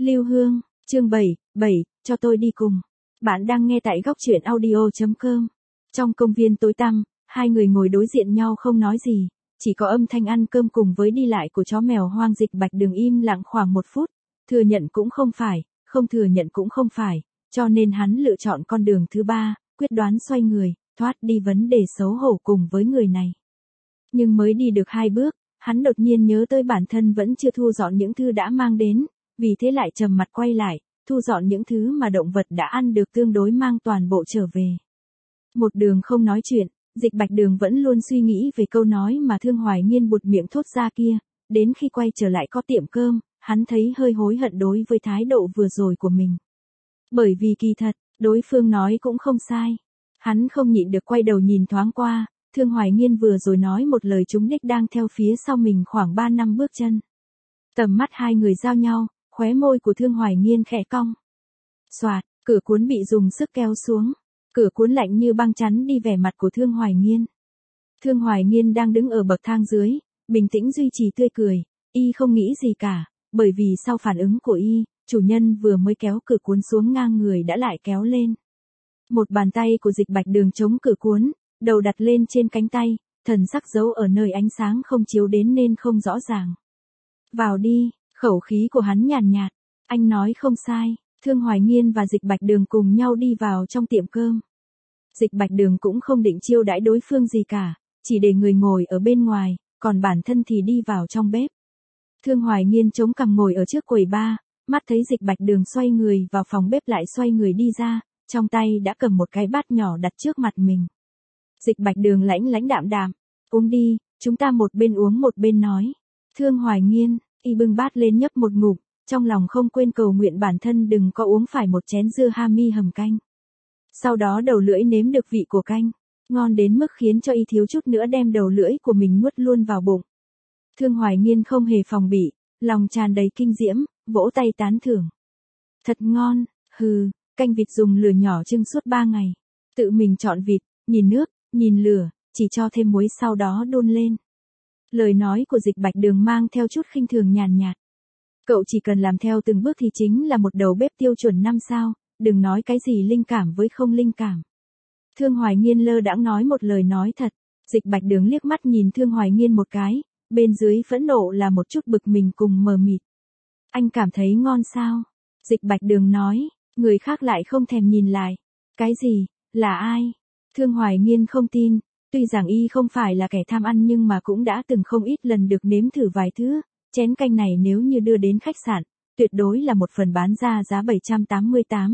Lưu Hương, chương 7, cho tôi đi cùng. Bạn đang nghe tại góc truyện audio.com. Trong công viên tối tăm, hai người ngồi đối diện nhau không nói gì, chỉ có âm thanh ăn cơm cùng với đi lại của chó mèo hoang. Dịch Bạch Đường im lặng khoảng 1 phút, thừa nhận cũng không phải, không thừa nhận cũng không phải, cho nên hắn lựa chọn con đường thứ ba, quyết đoán xoay người, thoát đi vấn đề xấu hổ cùng với người này. Nhưng mới đi được 2 bước, hắn đột nhiên nhớ tới bản thân vẫn chưa thu dọn những thứ đã mang đến, vì thế lại trầm mặt quay lại, thu dọn những thứ mà động vật đã ăn được tương đối mang toàn bộ trở về. Một đường không nói chuyện, Dịch Bạch Đường vẫn luôn suy nghĩ về câu nói mà Thương Hoài Nghiên buột miệng thốt ra kia, đến khi quay trở lại có tiệm cơm, hắn thấy hơi hối hận đối với thái độ vừa rồi của mình. Bởi vì kỳ thật, đối phương nói cũng không sai. Hắn không nhịn được quay đầu nhìn thoáng qua, Thương Hoài Nghiên vừa rồi nói một lời trúng đích đang theo phía sau mình khoảng 3 năm bước chân. Tầm mắt hai người giao nhau, khóe môi của Thương Hoài Nghiên khẽ cong. Soạt, cửa cuốn bị dùng sức kéo xuống. Cửa cuốn lạnh như băng chắn đi vẻ mặt của Thương Hoài Nghiên. Thương Hoài Nghiên đang đứng ở bậc thang dưới, bình tĩnh duy trì tươi cười, y không nghĩ gì cả, bởi vì sau phản ứng của y, chủ nhân vừa mới kéo cửa cuốn xuống ngang người đã lại kéo lên. Một bàn tay của Dịch Bạch Đường chống cửa cuốn, đầu đặt lên trên cánh tay, thần sắc giấu ở nơi ánh sáng không chiếu đến nên không rõ ràng. Vào đi, khẩu khí của hắn nhàn nhạt, anh nói không sai. Thương Hoài Nghiên và Dịch Bạch Đường cùng nhau đi vào trong tiệm cơm. Dịch Bạch Đường cũng không định chiêu đãi đối phương gì cả, chỉ để người ngồi ở bên ngoài, còn bản thân thì đi vào trong bếp. Thương Hoài Nghiên chống cằm ngồi ở trước quầy bar, mắt thấy Dịch Bạch Đường xoay người vào phòng bếp lại xoay người đi ra, trong tay đã cầm một cái bát nhỏ đặt trước mặt mình. Dịch Bạch Đường lãnh đạm đạm, uống đi, chúng ta một bên uống một bên nói. Thương Hoài Nghiên, y bưng bát lên nhấp một ngụm, trong lòng không quên cầu nguyện bản thân đừng có uống phải một chén dưa hami hầm canh. Sau đó đầu lưỡi nếm được vị của canh, ngon đến mức khiến cho y thiếu chút nữa đem đầu lưỡi của mình nuốt luôn vào bụng. Thương Hoài Nghiên không hề phòng bị, lòng tràn đầy kinh diễm, vỗ tay tán thưởng. Thật ngon, canh vịt dùng lửa nhỏ trưng suốt 3 ngày. Tự mình chọn vịt, nhìn nước, nhìn lửa, chỉ cho thêm muối sau đó đun lên. Lời nói của Dịch Bạch Đường mang theo chút khinh thường nhàn nhạt. Cậu chỉ cần làm theo từng bước thì chính là một đầu bếp tiêu chuẩn 5 sao, đừng nói cái gì linh cảm với không linh cảm. Thương Hoài Nghiên lơ đãng nói một lời nói thật, Dịch Bạch Đường liếc mắt nhìn Thương Hoài Nghiên một cái, bên dưới phẫn nộ là một chút bực mình cùng mờ mịt. Anh cảm thấy ngon sao? Dịch Bạch Đường nói, người khác lại không thèm nhìn lại. Cái gì, là ai? Thương Hoài Nghiên không tin, tuy rằng y không phải là kẻ tham ăn nhưng mà cũng đã từng không ít lần được nếm thử vài thứ. Chén canh này nếu như đưa đến khách sạn, tuyệt đối là một phần bán ra giá 788,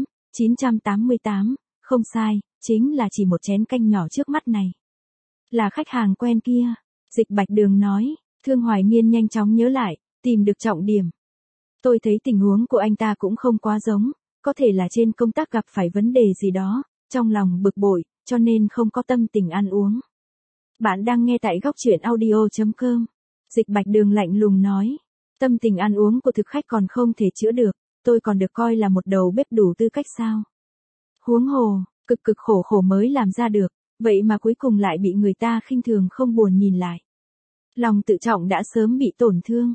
988, không sai, chính là chỉ một chén canh nhỏ trước mắt này. Là khách hàng quen kia, Dịch Bạch Đường nói, Thương Hoài Nghiên nhanh chóng nhớ lại, tìm được trọng điểm. Tôi thấy tình huống của anh ta cũng không quá giống, có thể là trên công tác gặp phải vấn đề gì đó, trong lòng bực bội, cho nên không có tâm tình ăn uống. Bạn đang nghe tại góc truyện audio.com. Dịch Bạch Đường lạnh lùng nói, tâm tình ăn uống của thực khách còn không thể chữa được, tôi còn được coi là một đầu bếp đủ tư cách sao. Huống hồ, cực khổ mới làm ra được, vậy mà cuối cùng lại bị người ta khinh thường không buồn nhìn lại. Lòng tự trọng đã sớm bị tổn thương.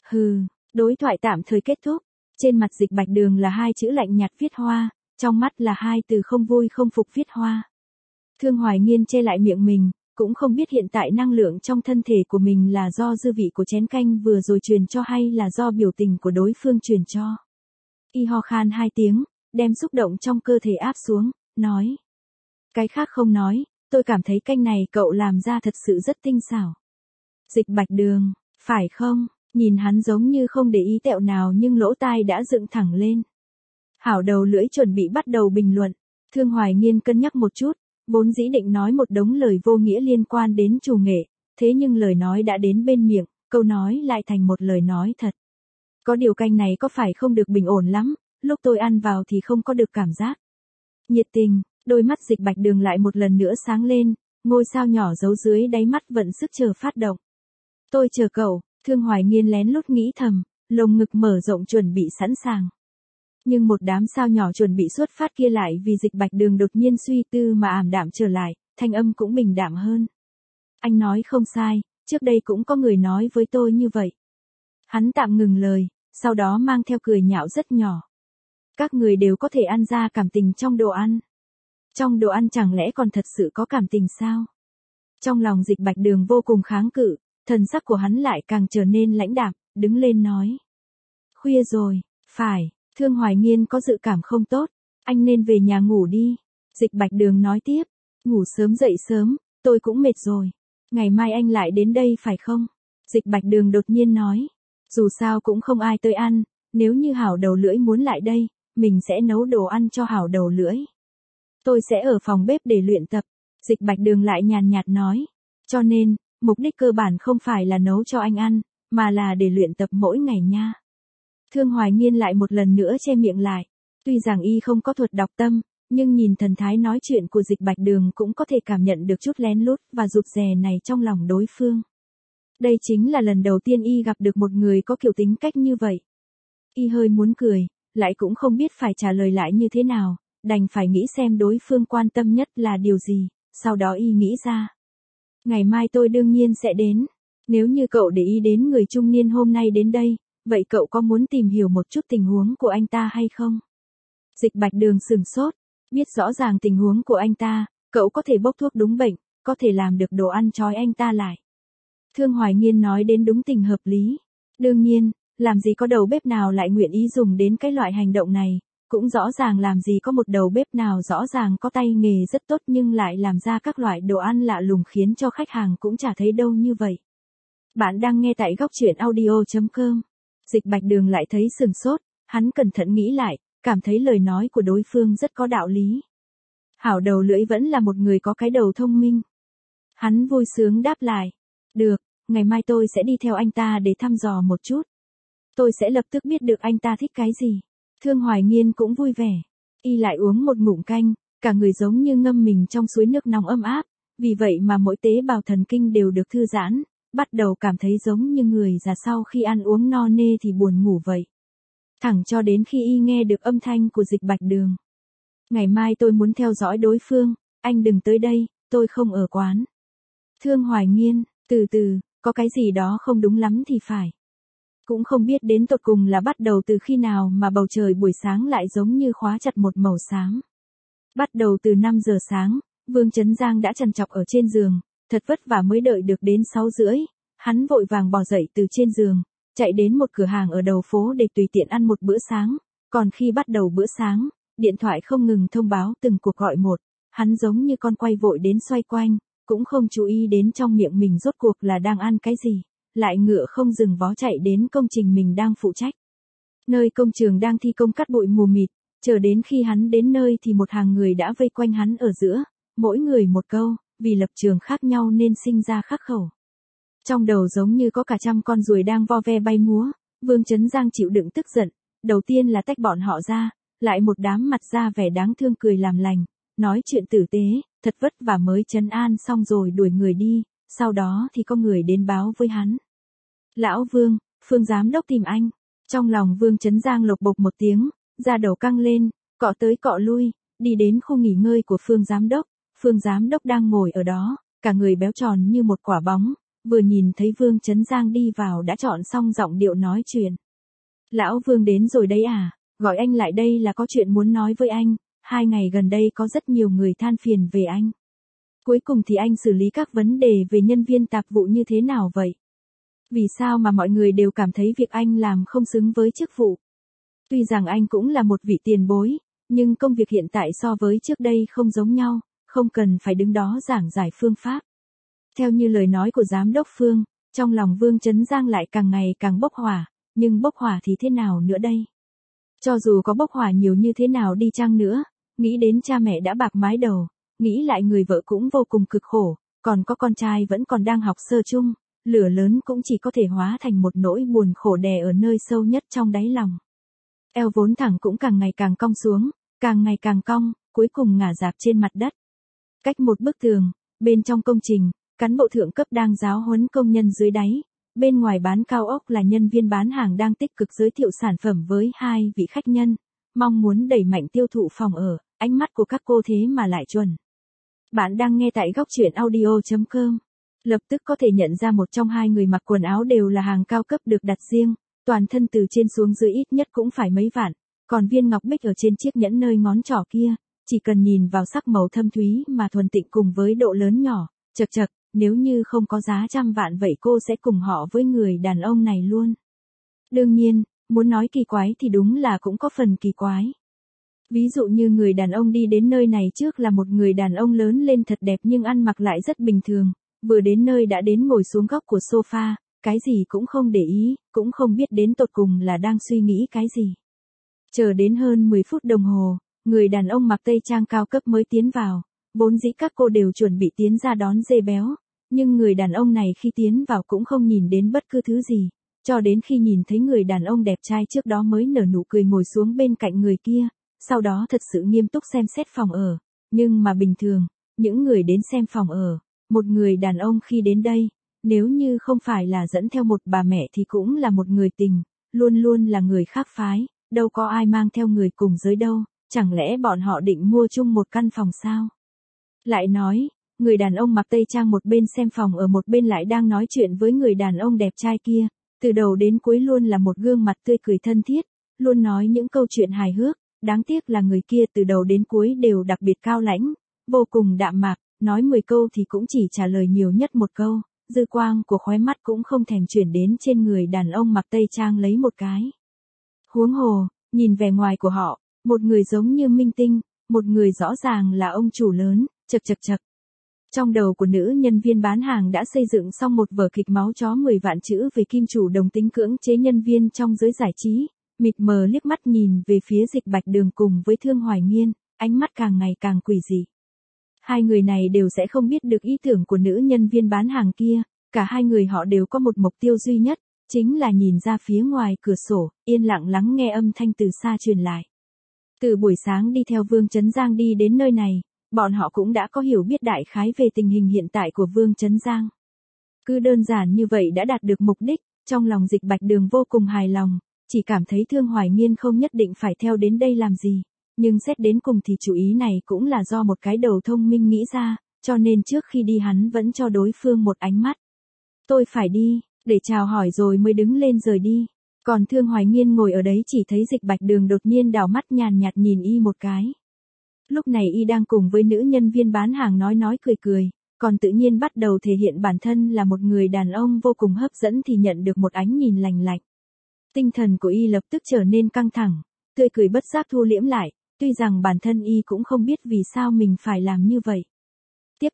Đối thoại tạm thời kết thúc, trên mặt Dịch Bạch Đường là 2 chữ lạnh nhạt viết hoa, trong mắt là 2 từ không vui không phục viết hoa. Thương Hoài Nghiên che lại miệng mình. Cũng không biết hiện tại năng lượng trong thân thể của mình là do dư vị của chén canh vừa rồi truyền cho hay là do biểu tình của đối phương truyền cho. Y ho khan 2 tiếng, đem xúc động trong cơ thể áp xuống, nói. Cái khác không nói, tôi cảm thấy canh này cậu làm ra thật sự rất tinh xảo. Dịch Bạch Đường, phải không? Nhìn hắn giống như không để ý tẹo nào nhưng lỗ tai đã dựng thẳng lên. Hảo đầu lưỡi chuẩn bị bắt đầu bình luận. Thương Hoài Nghiên cân nhắc một chút. Vốn dĩ định nói một đống lời vô nghĩa liên quan đến chủ nghệ, thế nhưng lời nói đã đến bên miệng, câu nói lại thành một lời nói thật. Có điều canh này có phải không được bình ổn lắm, lúc tôi ăn vào thì không có được cảm giác nhiệt tình. Đôi mắt Dịch Bạch Đường lại một lần nữa sáng lên, ngôi sao nhỏ giấu dưới đáy mắt vận sức chờ phát động. Tôi chờ cậu, Thương Hoài Nghiên lén lút nghĩ thầm, lồng ngực mở rộng chuẩn bị sẵn sàng. Nhưng một đám sao nhỏ chuẩn bị xuất phát kia lại vì Dịch Bạch Đường đột nhiên suy tư mà ảm đạm trở lại, thanh âm cũng bình đạm hơn. Anh nói không sai, trước đây cũng có người nói với tôi như vậy. Hắn tạm ngừng lời, sau đó mang theo cười nhạo rất nhỏ. Các người đều có thể ăn ra cảm tình trong đồ ăn. Trong đồ ăn chẳng lẽ còn thật sự có cảm tình sao? Trong lòng Dịch Bạch Đường vô cùng kháng cự, thần sắc của hắn lại càng trở nên lãnh đạm, đứng lên nói. Khuya rồi, phải, Thương Hoài Nghiên có dự cảm không tốt, anh nên về nhà ngủ đi. Dịch Bạch Đường nói tiếp, ngủ sớm dậy sớm, tôi cũng mệt rồi. Ngày mai anh lại đến đây phải không? Dịch Bạch Đường đột nhiên nói, dù sao cũng không ai tới ăn, nếu như Hảo Đầu Lưỡi muốn lại đây, mình sẽ nấu đồ ăn cho Hảo Đầu Lưỡi. Tôi sẽ ở phòng bếp để luyện tập. Dịch Bạch Đường lại nhàn nhạt nói, cho nên, mục đích cơ bản không phải là nấu cho anh ăn, mà là để luyện tập mỗi ngày nha. Thương Hoài Nghiên lại một lần nữa che miệng lại. Tuy rằng y không có thuật đọc tâm, nhưng nhìn thần thái nói chuyện của Dịch Bạch Đường cũng có thể cảm nhận được chút lén lút và rụt rè này trong lòng đối phương. Đây chính là lần đầu tiên y gặp được một người có kiểu tính cách như vậy. Y hơi muốn cười, lại cũng không biết phải trả lời lại như thế nào, đành phải nghĩ xem đối phương quan tâm nhất là điều gì, sau đó y nghĩ ra. Ngày mai tôi đương nhiên sẽ đến. Nếu như cậu để ý đến người trung niên hôm nay đến đây, vậy cậu có muốn tìm hiểu một chút tình huống của anh ta hay không? Dịch Bạch Đường sửng sốt, biết rõ ràng tình huống của anh ta, cậu có thể bốc thuốc đúng bệnh, có thể làm được đồ ăn trói anh ta lại. Thương Hoài Nghiên nói đến đúng tình hợp lý. Đương nhiên, làm gì có đầu bếp nào lại nguyện ý dùng đến cái loại hành động này, cũng rõ ràng làm gì có một đầu bếp nào rõ ràng có tay nghề rất tốt nhưng lại làm ra các loại đồ ăn lạ lùng khiến cho khách hàng cũng chả thấy đâu như vậy. Bạn đang nghe tại góc truyện audio.com. Dịch Bạch Đường lại thấy sừng sốt, hắn cẩn thận nghĩ lại, cảm thấy lời nói của đối phương rất có đạo lý. Hảo Đầu Lưỡi vẫn là một người có cái đầu thông minh. Hắn vui sướng đáp lại, được, ngày mai tôi sẽ đi theo anh ta để thăm dò một chút. Tôi sẽ lập tức biết được anh ta thích cái gì. Thương Hoài Nghiên cũng vui vẻ. Y lại uống một ngụm canh, cả người giống như ngâm mình trong suối nước nóng ấm áp, vì vậy mà mỗi tế bào thần kinh đều được thư giãn, bắt đầu cảm thấy giống như người già sau khi ăn uống no nê thì buồn ngủ vậy. Thẳng cho đến khi y nghe được âm thanh của Dịch Bạch Đường. Ngày mai tôi muốn theo dõi đối phương, anh đừng tới đây, tôi không ở quán. Thương Hoài Nghiên, từ từ, có cái gì đó không đúng lắm thì phải. Cũng không biết đến tột cùng là bắt đầu từ khi nào mà bầu trời buổi sáng lại giống như khóa chặt một màu xám. Bắt đầu từ 5 giờ sáng, Vương Chấn Giang đã trằn trọc ở trên giường, thật vất vả mới đợi được đến 6 rưỡi, hắn vội vàng bò dậy từ trên giường, chạy đến một cửa hàng ở đầu phố để tùy tiện ăn một bữa sáng, còn khi bắt đầu bữa sáng, điện thoại không ngừng thông báo từng cuộc gọi một, hắn giống như con quay vội đến xoay quanh, cũng không chú ý đến trong miệng mình rốt cuộc là đang ăn cái gì, lại ngựa không dừng vó chạy đến công trình mình đang phụ trách. Nơi công trường đang thi công cắt bụi mù mịt, chờ đến khi hắn đến nơi thì một hàng người đã vây quanh hắn ở giữa, mỗi người một câu, vì lập trường khác nhau nên sinh ra khắc khẩu. Trong đầu giống như có cả trăm con ruồi đang vo ve bay múa, Vương Chấn Giang chịu đựng tức giận, đầu tiên là tách bọn họ ra, lại một đám mặt ra vẻ đáng thương cười làm lành, nói chuyện tử tế, thật vất vả mới trấn an xong rồi đuổi người đi, sau đó thì có người đến báo với hắn. Lão Vương, Phương Giám Đốc tìm anh. Trong lòng Vương Chấn Giang lộc bộc một tiếng, da đầu căng lên, cọ tới cọ lui, đi đến khu nghỉ ngơi của Phương Giám Đốc. Phương Giám Đốc đang ngồi ở đó, cả người béo tròn như một quả bóng, vừa nhìn thấy Vương Chấn Giang đi vào đã chọn xong giọng điệu nói chuyện. Lão Vương đến rồi đấy à, gọi anh lại đây là có chuyện muốn nói với anh, 2 ngày gần đây có rất nhiều người than phiền về anh. Cuối cùng thì anh xử lý các vấn đề về nhân viên tạp vụ như thế nào vậy? Vì sao mà mọi người đều cảm thấy việc anh làm không xứng với chức vụ? Tuy rằng anh cũng là một vị tiền bối, nhưng công việc hiện tại so với trước đây không giống nhau, không cần phải đứng đó giảng giải phương pháp. Theo như lời nói của Giám đốc Phương, trong lòng Vương Chấn Giang lại càng ngày càng bốc hỏa, nhưng bốc hỏa thì thế nào nữa đây? Cho dù có bốc hỏa nhiều như thế nào đi chăng nữa, nghĩ đến cha mẹ đã bạc mái đầu, nghĩ lại người vợ cũng vô cùng cực khổ, còn có con trai vẫn còn đang học sơ chung, lửa lớn cũng chỉ có thể hóa thành một nỗi buồn khổ đè ở nơi sâu nhất trong đáy lòng. Eo vốn thẳng cũng càng ngày càng cong xuống, càng ngày càng cong, cuối cùng ngả rạp trên mặt đất. Cách một bức tường, bên trong công trình, cán bộ thượng cấp đang giáo huấn công nhân dưới đáy, bên ngoài bán cao ốc là nhân viên bán hàng đang tích cực giới thiệu sản phẩm với 2 vị khách nhân, mong muốn đẩy mạnh tiêu thụ phòng ở, ánh mắt của các cô thế mà lại chuẩn. Bạn đang nghe tại góc truyện audio.com. Lập tức có thể nhận ra một trong 2 người mặc quần áo đều là hàng cao cấp được đặt riêng, Toàn thân từ trên xuống dưới ít nhất cũng phải mấy vạn, còn viên ngọc bích ở trên chiếc nhẫn nơi ngón trỏ kia, chỉ cần nhìn vào sắc màu thâm thúy mà thuần tịnh cùng với độ lớn nhỏ, chật chật, nếu như không có giá trăm vạn vậy cô sẽ cùng họ với người đàn ông này luôn. Đương nhiên, muốn nói kỳ quái thì đúng là cũng có phần kỳ quái. Ví dụ như người đàn ông đi đến nơi này trước là một người đàn ông lớn lên thật đẹp nhưng ăn mặc lại rất bình thường, vừa đến nơi đã đến ngồi xuống góc của sofa, cái gì cũng không để ý, cũng không biết đến tột cùng là đang suy nghĩ cái gì. Chờ đến hơn 10 phút đồng hồ, người đàn ông mặc tây trang cao cấp mới tiến vào, vốn dĩ các cô đều chuẩn bị tiến ra đón dê béo, nhưng người đàn ông này khi tiến vào cũng không nhìn đến bất cứ thứ gì, cho đến khi nhìn thấy người đàn ông đẹp trai trước đó mới nở nụ cười ngồi xuống bên cạnh người kia, sau đó thật sự nghiêm túc xem xét phòng ở, nhưng mà bình thường, những người đến xem phòng ở, một người đàn ông khi đến đây, nếu như không phải là dẫn theo một bà mẹ thì cũng là một người tình, luôn luôn là người khác phái, đâu có ai mang theo người cùng giới đâu, chẳng lẽ bọn họ định mua chung một căn phòng sao? Lại nói, người đàn ông mặc tây trang một bên xem phòng ở một bên lại đang nói chuyện với người đàn ông đẹp trai kia, từ đầu đến cuối luôn là một gương mặt tươi cười thân thiết, luôn nói những câu chuyện hài hước, đáng tiếc là người kia từ đầu đến cuối đều đặc biệt cao lãnh, vô cùng đạm mạc, nói 10 câu thì cũng chỉ trả lời nhiều nhất một câu, dư quang của khóe mắt cũng không thèm chuyển đến trên người đàn ông mặc tây trang lấy một cái. Huống hồ, nhìn vẻ ngoài của họ, một người giống như minh tinh, một người rõ ràng là ông chủ lớn, chật chật chật. Trong đầu của nữ nhân viên bán hàng đã xây dựng xong một vở kịch máu chó 10 vạn chữ về kim chủ đồng tính cưỡng chế nhân viên trong giới giải trí, mịt mờ liếc mắt nhìn về phía Dịch Bạch Đường cùng với Thương Hoài Nghiên, ánh mắt càng ngày càng quỷ dị. Hai người này đều sẽ không biết được ý tưởng của nữ nhân viên bán hàng kia, cả hai người họ đều có một mục tiêu duy nhất, chính là nhìn ra phía ngoài cửa sổ, yên lặng lắng nghe âm thanh từ xa truyền lại. Từ buổi sáng đi theo Vương Chấn Giang đi đến nơi này, bọn họ cũng đã có hiểu biết đại khái về tình hình hiện tại của Vương Chấn Giang. Cứ đơn giản như vậy đã đạt được mục đích, trong lòng Dịch Bạch Đường vô cùng hài lòng, chỉ cảm thấy Thương Hoài Nghiên không nhất định phải theo đến đây làm gì, nhưng xét đến cùng thì chủ ý này cũng là do một cái đầu thông minh nghĩ ra, cho nên trước khi đi hắn vẫn cho đối phương một ánh mắt. Tôi phải đi, để chào hỏi rồi mới đứng lên rời đi. Còn Thương Hoài Nghiên ngồi ở đấy chỉ thấy Dịch Bạch Đường đột nhiên đảo mắt nhàn nhạt nhìn y một cái. Lúc này y đang cùng với nữ nhân viên bán hàng nói cười cười, còn tự nhiên bắt đầu thể hiện bản thân là một người đàn ông vô cùng hấp dẫn thì nhận được một ánh nhìn lành lạnh. Tinh thần của y lập tức trở nên căng thẳng, tươi cười bất giác thu liễm lại, tuy rằng bản thân y cũng không biết vì sao mình phải làm như vậy. Tiếp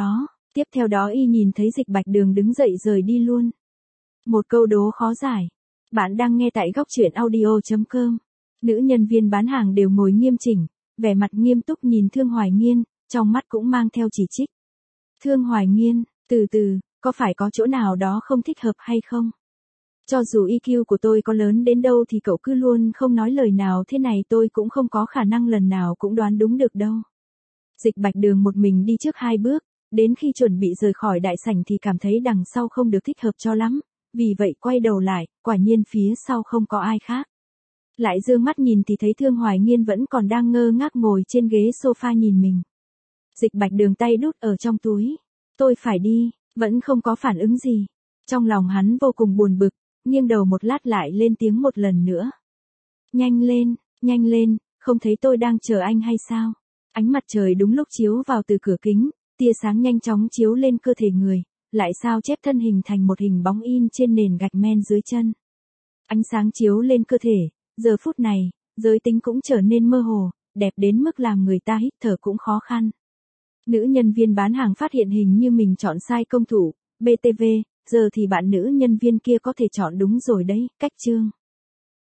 theo đó y nhìn thấy Dịch Bạch Đường đứng dậy rời đi luôn. Một câu đố khó giải. Bạn đang nghe tại góc truyện audio.com. Nữ nhân viên bán hàng đều ngồi nghiêm chỉnh, vẻ mặt nghiêm túc nhìn Thương Hoài Nghiên, trong mắt cũng mang theo chỉ trích. Thương Hoài Nghiên, từ từ, có phải có chỗ nào đó không thích hợp hay không? Cho dù EQ của tôi có lớn đến đâu thì cậu cứ luôn không nói lời nào thế này tôi cũng không có khả năng lần nào cũng đoán đúng được đâu. Dịch Bạch Đường một mình đi trước 2 bước, đến khi chuẩn bị rời khỏi đại sảnh thì cảm thấy đằng sau không được thích hợp cho lắm, vì vậy quay đầu lại, quả nhiên phía sau không có ai khác. Lại dương mắt nhìn thì thấy Thương Hoài Nghiên vẫn còn đang ngơ ngác ngồi trên ghế sofa nhìn mình. Dịch Bạch Đường tay đút ở trong túi. Tôi phải đi, vẫn không có phản ứng gì. Trong lòng hắn vô cùng buồn bực, nghiêng đầu một lát lại lên tiếng một lần nữa. Nhanh lên, không thấy tôi đang chờ anh hay sao? Ánh mặt trời đúng lúc chiếu vào từ cửa kính, tia sáng nhanh chóng chiếu lên cơ thể người, lại sao chép thân hình thành một hình bóng in trên nền gạch men dưới chân. Ánh sáng chiếu lên cơ thể, giờ phút này, giới tính cũng trở nên mơ hồ, đẹp đến mức làm người ta hít thở cũng khó khăn. Nữ nhân viên bán hàng phát hiện hình như mình chọn sai công thủ, BTV, giờ thì bạn nữ nhân viên kia có thể chọn đúng rồi đấy, cách chương.